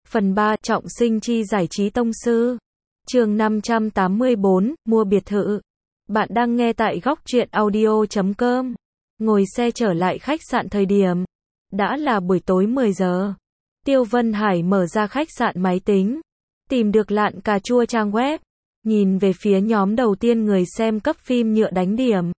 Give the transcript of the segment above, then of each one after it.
Phần 3, trọng sinh chi giải trí tông sư. Chương 584, mua biệt thự. Bạn đang nghe tại góc truyện audio.com. Ngồi xe trở lại khách sạn thời điểm đã là buổi tối 10 giờ. Tiêu Vân Hải mở ra khách sạn máy tính, tìm được Lạn Cà Chua trang web, nhìn về phía nhóm đầu tiên người xem cấp phim nhựa đánh điểm.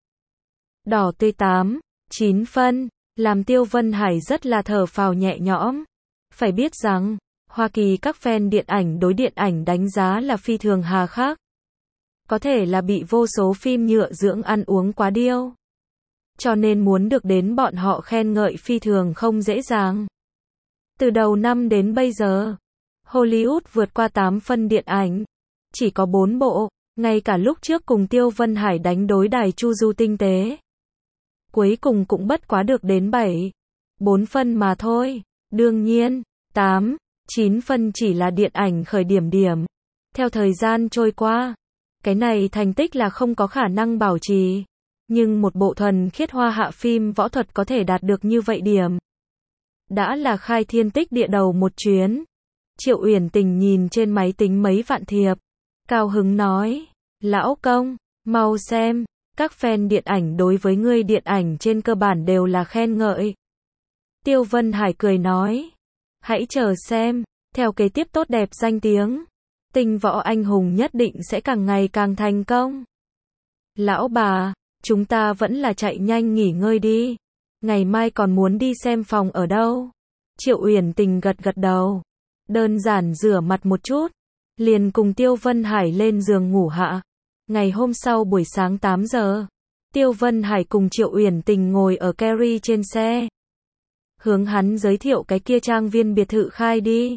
Đỏ tươi 8, 9 phân, làm Tiêu Vân Hải rất là thở phào nhẹ nhõm. Phải biết rằng, Hoa Kỳ các fan điện ảnh đối điện ảnh đánh giá là phi thường hà khắc. Có thể là bị vô số phim nhựa dưỡng ăn uống quá điêu. Cho nên muốn được đến bọn họ khen ngợi phi thường không dễ dàng. Từ đầu năm đến bây giờ, Hollywood vượt qua 8 phân điện ảnh. Chỉ có 4 bộ, ngay cả lúc trước cùng Tiêu Vân Hải đánh đối đài Chu Du tinh tế. Cuối cùng cũng bất quá được đến 7, 4 phân mà thôi. Đương nhiên, 8, 9 phân chỉ là điện ảnh khởi điểm điểm. Theo thời gian trôi qua, cái này thành tích là không có khả năng bảo trì. Nhưng một bộ thuần khiết hoa hạ phim võ thuật có thể đạt được như vậy điểm. Đã là khai thiên tích địa đầu một chuyến. Triệu Uyển Tình nhìn trên máy tính mấy vạn thiệp. Cao hứng nói, lão công, mau xem, các fan điện ảnh đối với ngươi điện ảnh trên cơ bản đều là khen ngợi. Tiêu Vân Hải cười nói, hãy chờ xem, theo kế tiếp tốt đẹp danh tiếng, Tinh Võ Anh Hùng nhất định sẽ càng ngày càng thành công. Lão bà, chúng ta vẫn là chạy nhanh nghỉ ngơi đi. Ngày mai còn muốn đi xem phòng ở đâu? Triệu Uyển Tình gật gật đầu. Đơn giản rửa mặt một chút, liền cùng Tiêu Vân Hải lên giường ngủ hạ. Ngày hôm sau buổi sáng 8 giờ, Tiêu Vân Hải cùng Triệu Uyển Tình ngồi ở Kerry trên xe. Hướng hắn giới thiệu cái kia trang viên biệt thự khai đi.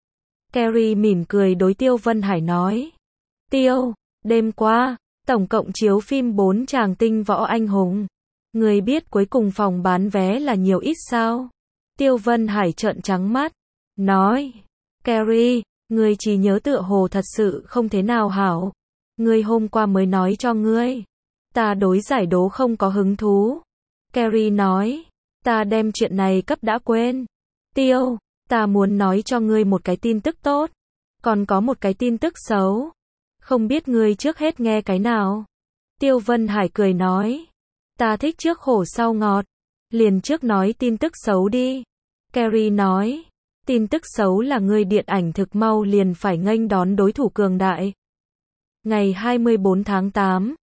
Kerry mỉm cười đối Tiêu Vân Hải nói. Tiêu, đêm qua, tổng cộng chiếu phim 4 chàng Tinh Võ Anh Hùng. Người biết cuối cùng phòng bán vé là nhiều ít sao? Tiêu Vân Hải trợn trắng mắt, nói. Kerry, người chỉ nhớ tựa hồ thật sự không thế nào hảo. Ngươi hôm qua mới nói cho ngươi. Ta đối giải đố không có hứng thú. Kerry nói. Ta đem chuyện này cấp đã quên. Tiêu, ta muốn nói cho ngươi một cái tin tức tốt. Còn có một cái tin tức xấu. Không biết ngươi trước hết nghe cái nào? Tiêu Vân Hải cười nói. Ta thích trước khổ sau ngọt. Liền trước nói tin tức xấu đi. Kerry nói. Tin tức xấu là ngươi điện ảnh thực mau liền phải nghênh đón đối thủ cường đại. Ngày 24 tháng 8,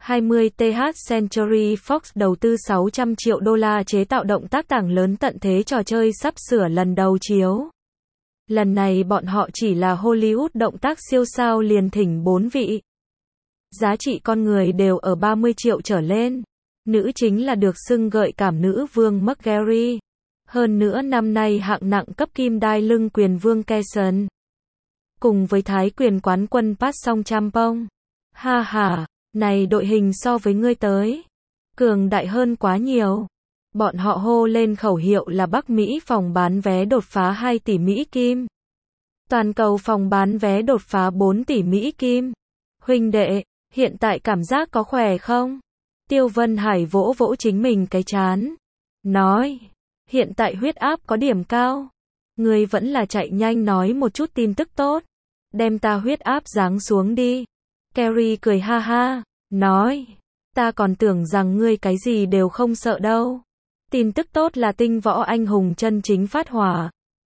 20th Century Fox đầu tư 600 triệu đô la chế tạo động tác tảng lớn tận thế trò chơi sắp sửa lần đầu chiếu. Lần này bọn họ chỉ là Hollywood động tác siêu sao liền thỉnh 4 vị. Giá trị con người đều ở 30 triệu trở lên. Nữ chính là được xưng gợi cảm nữ vương McGarry. Hơn nữa năm nay hạng nặng cấp kim đai lưng quyền vương Keson. Cùng với thái quyền quán quân Pat Song Champong. Ha ha, này đội hình so với ngươi tới. Cường đại hơn quá nhiều. Bọn họ hô lên khẩu hiệu là Bắc Mỹ phòng bán vé đột phá 2 tỷ Mỹ Kim. Toàn cầu phòng bán vé đột phá 4 tỷ Mỹ Kim. Huynh đệ, hiện tại cảm giác có khỏe không? Tiêu Vân Hải vỗ vỗ chính mình cái trán. Nói, hiện tại huyết áp có điểm cao. Ngươi vẫn là chạy nhanh nói một chút tin tức tốt. Đem ta huyết áp giáng xuống đi. Kerry cười ha ha, nói, ta còn tưởng rằng ngươi cái gì đều không sợ đâu. Tin tức tốt là Tinh Võ Anh Hùng chân chính phát hỏa.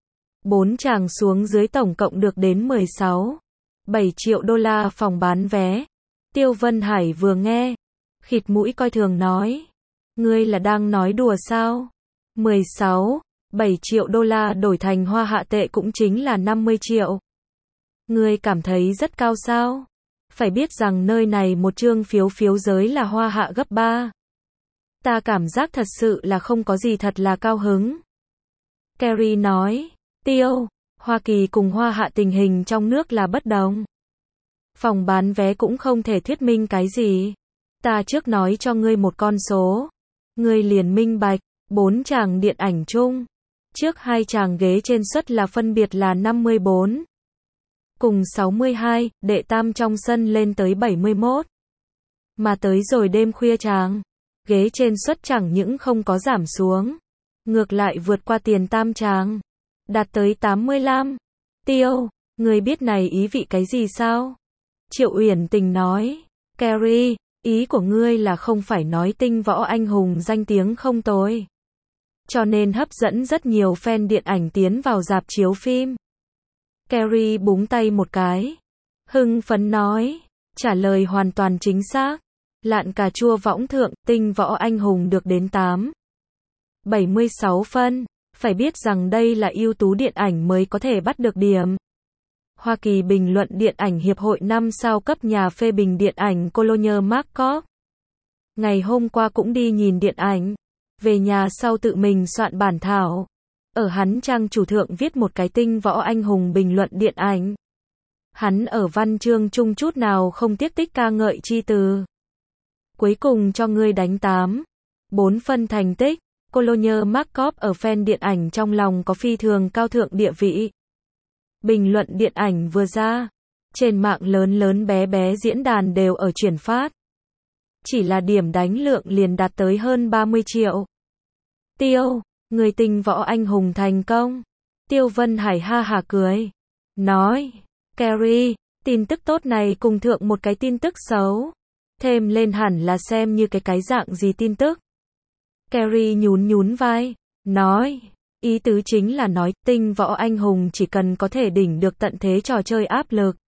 4 chàng xuống dưới tổng cộng được đến 16, 7 triệu đô la phòng bán vé. Tiêu Vân Hải vừa nghe, khịt mũi coi thường nói, ngươi là đang nói đùa sao? 16, 7 triệu đô la đổi thành hoa hạ tệ cũng chính là 50 triệu. Ngươi cảm thấy rất cao sao? Phải biết rằng nơi này một chương phiếu giới là hoa hạ gấp 3. Ta cảm giác thật sự là không có gì thật là cao hứng. Kerry nói, Tiêu, Hoa Kỳ cùng hoa hạ tình hình trong nước là bất đồng. Phòng bán vé cũng không thể thuyết minh cái gì. Ta trước nói cho ngươi một con số. Ngươi liền minh bạch, 4 chàng điện ảnh chung. Trước 2 chàng ghế trên suất là phân biệt là 54. Cùng 62, đệ tam trong sân lên tới 71. Mà tới rồi đêm khuya chàng, ghế trên suất chẳng những không có giảm xuống, ngược lại vượt qua tiền tam chàng, đạt tới 85. Tiêu, người biết này ý vị cái gì sao? Triệu Uyển Tình nói. Carrie, ý của ngươi là không phải nói Tinh Võ Anh Hùng danh tiếng không tồi, cho nên hấp dẫn rất nhiều fan điện ảnh tiến vào rạp chiếu phim. Carrie búng tay một cái, hưng phấn nói, trả lời hoàn toàn chính xác. Lạn cà chua võng thượng, Tinh Võ Anh Hùng được đến 8,76 phân. Phải biết rằng đây là ưu tú điện ảnh mới có thể bắt được điểm. Hoa Kỳ bình luận điện ảnh Hiệp hội 5 sao cấp nhà phê bình điện ảnh Colonial Markov. Ngày hôm qua cũng đi nhìn điện ảnh. Về nhà sau tự mình soạn bản thảo. Ở hắn trang chủ thượng viết một cái Tinh Võ Anh Hùng bình luận điện ảnh. Hắn ở văn chương chung chút nào không tiếc tích ca ngợi chi từ. Cuối cùng cho ngươi đánh 8,4 phân thành tích. Colonial Markov ở fan điện ảnh trong lòng có phi thường cao thượng địa vị. Bình luận điện ảnh vừa ra, trên mạng lớn lớn bé bé diễn đàn đều ở chuyển phát. Chỉ là điểm đánh lượng liền đạt tới hơn 30 triệu. Tiêu, người Tinh Võ Anh Hùng thành công. Tiêu Vân Hải ha hả cười. Nói, Carrie, tin tức tốt này cùng thượng một cái tin tức xấu. Thêm lên hẳn là xem như cái dạng gì tin tức. Carrie nhún vai, nói, ý tứ chính là nói, Tinh Võ Anh Hùng chỉ cần có thể đỉnh được tận thế trò chơi áp lực.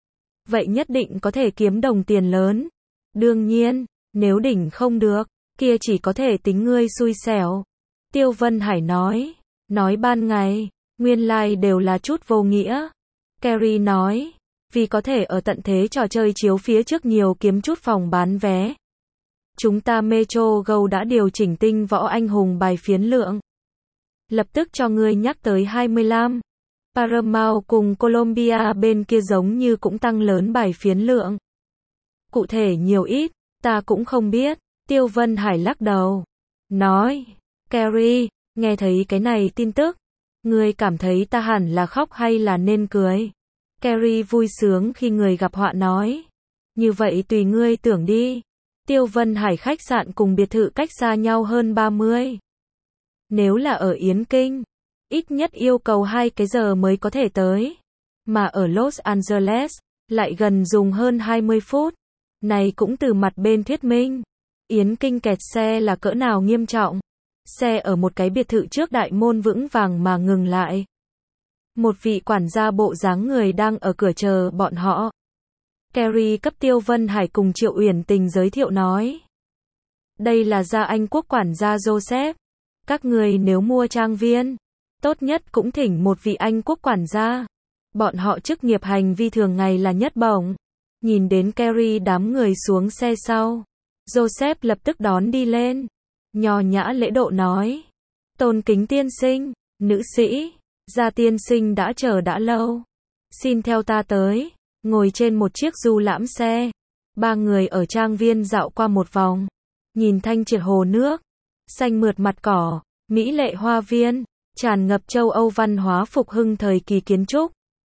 Vậy nhất định có thể kiếm đồng tiền lớn. Đương nhiên, nếu đỉnh không được, kia chỉ có thể tính ngươi xui xẻo. Tiêu Vân Hải nói ban ngày, nguyên lai đều là chút vô nghĩa. Carrie nói, vì có thể ở tận thế trò chơi chiếu phía trước nhiều kiếm chút phòng bán vé. Chúng ta Metro Go đã điều chỉnh Tinh Võ Anh Hùng bài phiến lượng. Lập tức cho ngươi nhắc tới 25. Paramount cùng Columbia bên kia giống như cũng tăng lớn bài phiến lượng. Cụ thể nhiều ít, ta cũng không biết. Tiêu Vân Hải lắc đầu. Nói, Carrie, nghe thấy cái này tin tức. Ngươi cảm thấy ta hẳn là khóc hay là nên cười? Carrie vui sướng khi người gặp họa nói. Như vậy tùy ngươi tưởng đi. Tiêu Vân Hải khách sạn cùng biệt thự cách xa nhau hơn 30. Nếu là ở Yến Kinh, ít nhất yêu cầu 2 cái giờ mới có thể tới. Mà ở Los Angeles, lại gần dùng hơn 20 phút. Này cũng từ mặt bên thuyết minh. Yến Kinh kẹt xe là cỡ nào nghiêm trọng. Xe ở một cái biệt thự trước đại môn vững vàng mà ngừng lại. Một vị quản gia bộ dáng người đang ở cửa chờ bọn họ. Carrie cấp Tiêu Vân Hải cùng Triệu Uyển Tình giới thiệu nói. Đây là gia Anh quốc quản gia Joseph. Các người nếu mua trang viên, tốt nhất cũng thỉnh một vị Anh quốc quản gia. Bọn họ chức nghiệp hành vi thường ngày là nhất bổng. Nhìn đến Carrie đám người xuống xe sau. Joseph lập tức đón đi lên. Nho nhã lễ độ nói. Tôn kính tiên sinh, nữ sĩ, gia tiên sinh đã chờ đã lâu. Xin theo ta tới. Ngồi trên một chiếc du lãm xe. 3 người ở trang viên dạo qua một vòng. Nhìn thanh triệt hồ nước. Xanh mượt mặt cỏ. Mỹ lệ hoa viên. Tràn ngập châu Âu văn hóa phục hưng thời kỳ kiến trúc.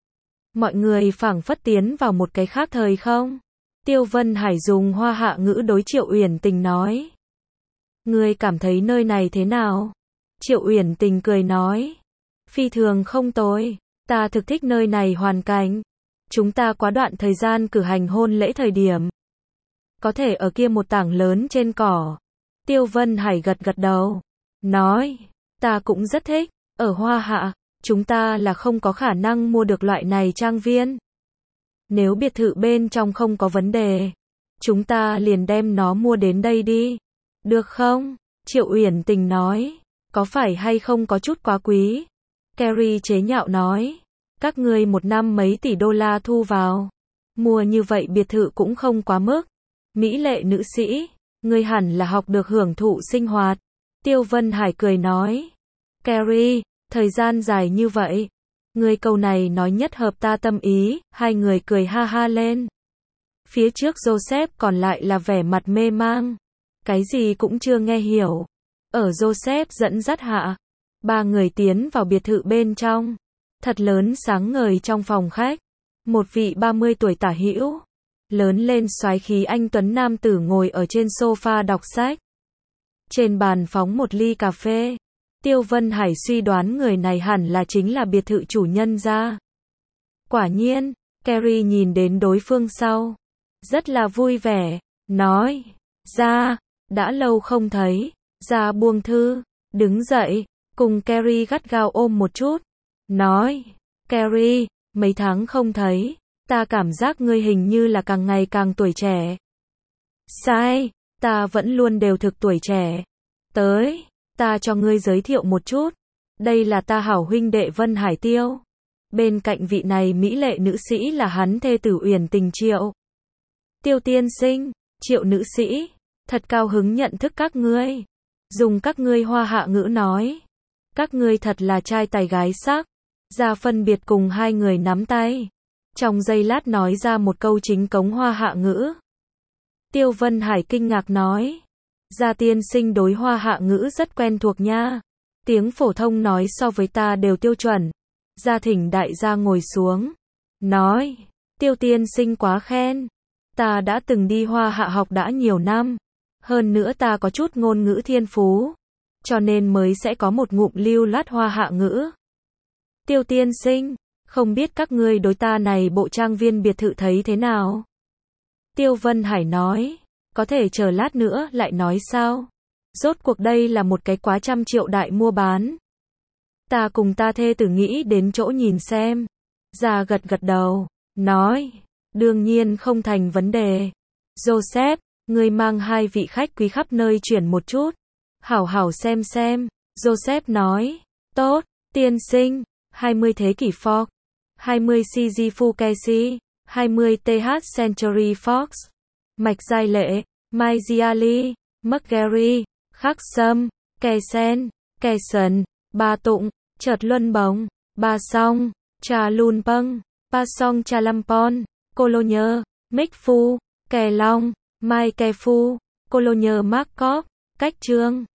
Mọi người phảng phất tiến vào một cái khác thời không. Tiêu Vân Hải dùng Hoa Hạ ngữ đối Triệu Uyển Tình nói. Ngươi cảm thấy nơi này thế nào? Triệu Uyển Tình cười nói. Phi thường không tồi. Ta thực thích nơi này hoàn cảnh. Chúng ta quá đoạn thời gian cử hành hôn lễ thời điểm. Có thể ở kia một tảng lớn trên cỏ. Tiêu Vân Hải gật đầu. Nói. Ta cũng rất thích. Ở Hoa Hạ, chúng ta là không có khả năng mua được loại này trang viên. Nếu biệt thự bên trong không có vấn đề, chúng ta liền đem nó mua đến đây đi. Được không? Triệu Uyển Tình nói. Có phải hay không có chút quá quý? Carrie chế nhạo nói. Các ngươi một năm mấy tỷ đô la thu vào. Mua như vậy biệt thự cũng không quá mức. Mỹ lệ nữ sĩ, ngươi hẳn là học được hưởng thụ sinh hoạt. Tiêu Vân Hải cười nói. Carrie, thời gian dài như vậy. Ngươi câu này nói nhất hợp ta tâm ý. Hai người cười ha ha lên. Phía trước Joseph còn lại là vẻ mặt mê mang. Cái gì cũng chưa nghe hiểu. Ở Joseph dẫn dắt hạ. 3 người tiến vào biệt thự bên trong. Thật lớn sáng ngời trong phòng khách. Một vị 30 tuổi tả hữu. Lớn lên soái khí anh tuấn nam tử ngồi ở trên sofa đọc sách. Trên bàn phóng một ly cà phê. Tiêu Vân Hải suy đoán người này hẳn là chính là biệt thự chủ nhân gia. Quả nhiên, Carrie nhìn đến đối phương sau. Rất là vui vẻ, nói, Ra, đã lâu không thấy. Ra buông thư, đứng dậy, cùng Carrie gắt gao ôm một chút. Nói, Carrie, mấy tháng không thấy, ta cảm giác ngươi hình như là càng ngày càng tuổi trẻ. Sai, ta vẫn luôn đều thực tuổi trẻ. Tới, ta cho ngươi giới thiệu một chút. Đây là ta hảo huynh đệ Vân Hải Tiêu. Bên cạnh vị này mỹ lệ nữ sĩ là hắn thê tử Uyển Tình Triệu. Tiêu tiên sinh, Triệu nữ sĩ, thật cao hứng nhận thức các ngươi. Dùng các ngươi Hoa hạ ngữ nói. Các ngươi thật là trai tài gái sắc. Ra phân biệt cùng hai người nắm tay. Trong giây lát nói ra một câu chính cống Hoa hạ ngữ. Tiêu Vân Hải kinh ngạc nói. Gia tiên sinh đối Hoa hạ ngữ rất quen thuộc nha. Tiếng phổ thông nói so với ta đều tiêu chuẩn. Gia thỉnh đại gia ngồi xuống. Nói, Tiêu tiên sinh quá khen. Ta đã từng đi Hoa hạ học đã nhiều năm. Hơn nữa ta có chút ngôn ngữ thiên phú. Cho nên mới sẽ có một ngụm lưu loát Hoa hạ ngữ. Tiêu tiên sinh, không biết các ngươi đối ta này bộ trang viên biệt thự thấy thế nào? Tiêu Vân Hải nói, có thể chờ lát nữa lại nói sao? Rốt cuộc đây là một cái quá trăm triệu đại mua bán. Ta cùng ta thê tử nghĩ đến chỗ nhìn xem. Ra gật gật đầu, nói, đương nhiên không thành vấn đề. Joseph, ngươi mang hai vị khách quý khắp nơi chuyển một chút. Hảo hảo xem xem. Joseph nói, tốt, tiên sinh, 20 thế kỷ Fox, 20 CG Fugazi, 20 TH Century Fox, Mạch Giai Lệ, Mai Giali, McGarry, Khắc Sâm, Kè Sen, Kè Sần, Ba Tụng, Chợt Luân Bồng, Ba Song, Trà Lun Pâng, Pa Song Trà Lampon, Cologne, Mick Phu, Kè Long, Mai Kè Phu, Cologne Markov, Cách Trương.